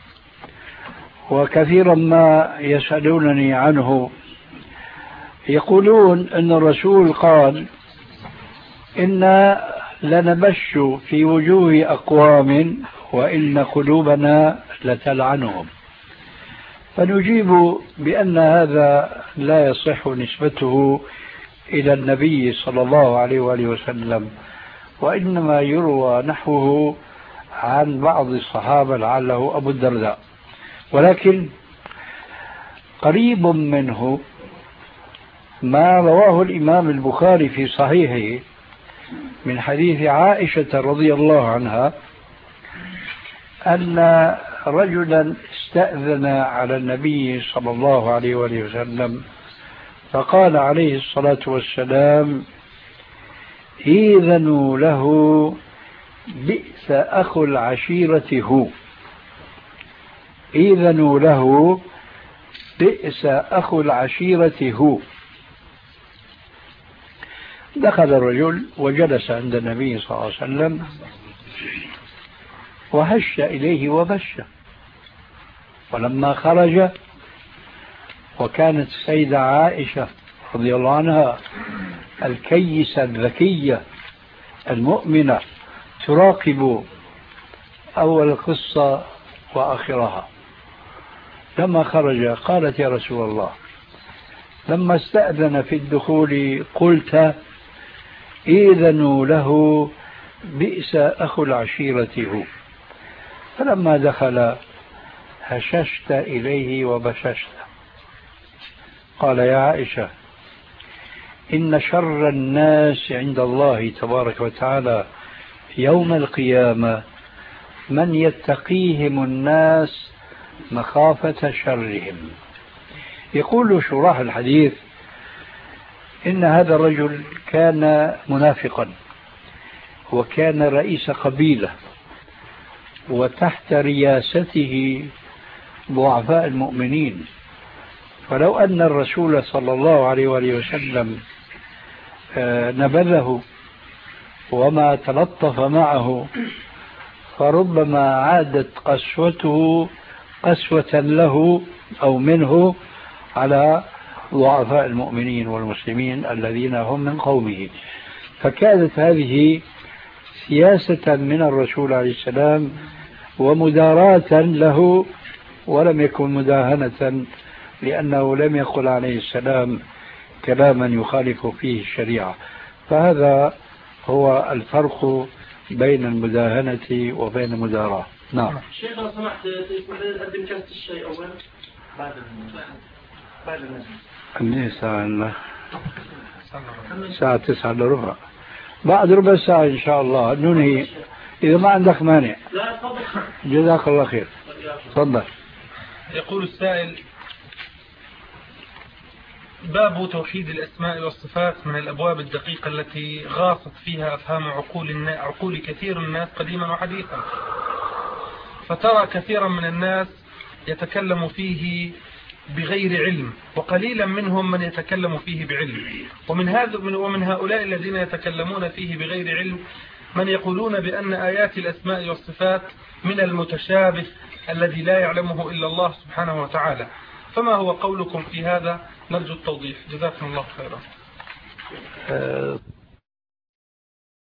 وكثيرا ما يسألونني عنه، يقولون أن الرسول قال: إنا لنبش في وجوه أقوام وإن قلوبنا لتلعنهم. فنجيب بأن هذا لا يصح نسبته إلى النبي صلى الله عليه وآله وسلم، وإنما يروى نحوه عن بعض الصحابة لعله أبو الدرداء. ولكن قريب منه ما رواه الإمام البخاري في صحيحه من حديث عائشة رضي الله عنها أن رجلا استأذن على النبي صلى الله عليه وآله وسلم فقال عليه الصلاة والسلام: إذنوا له بئس أخو العشيرة هو. إذنوا له بئس أخو العشيرة هو. دخل الرجل وجلس عند النبي صلى الله عليه وسلم وهش إليه وبش. ولما خرج وكانت السيدة عائشة رضي الله عنها الكيسة الذكية المؤمنة تراقب أول القصة وآخرها، لما خرج قالت: يا رسول الله، لما استأذن في الدخول قلت: إذنوا له بئس أخو العشيرة هو. فلما دخل هششت إليه وبششت. قال: يا عائشة، إن شر الناس عند الله تبارك وتعالى يوم القيامة من يتقيهم الناس مخافة شرهم. يقول شراح الحديث إن هذا الرجل كان منافقا وكان رئيس قبيلة وتحت رياسته ضعفاء المؤمنين، فلو أن الرسول صلى الله عليه وآله وسلم نبذه وما تلطف معه فربما عادت قسوته قسوة له أو منه على ضعفاء المؤمنين والمسلمين الذين هم من قومه. فكانت هذه سياسة من الرسول عليه السلام ومداراة له، ولم يكن مداهنة، لأنه لم يقل عليه السلام كلاما يخالف فيه الشريعة. فهذا هو الفرق بين المداهنة وبين المداراة. نعم.
شيخ لو سمحت تقدم كاسة الشاي أولا بعد بعد
النهي الساعة الساعة تسعة إلا ربع، بعد ربع ساعة إن شاء الله ننهي إذا ما عندك مانع.
لا تفضل.
جزاك الله خير. تفضل.
يقول السائل: باب توحيد الأسماء والصفات من الأبواب الدقيقة التي غاصت فيها أفهام عقول عقول كثير من الناس قديما وحديثا، فترى كثيرا من الناس يتكلم فيه بغير علم، وقليلا منهم من يتكلم فيه بعلم. ومن هذا ومن هؤلاء الذين يتكلمون فيه بغير علم من يقولون بأن آيات الأسماء والصفات من المتشابه الذي لا يعلمه إلا الله سبحانه وتعالى. فما هو قولكم في هذا؟ نرجو التوضيح، جزاكم الله خيرا.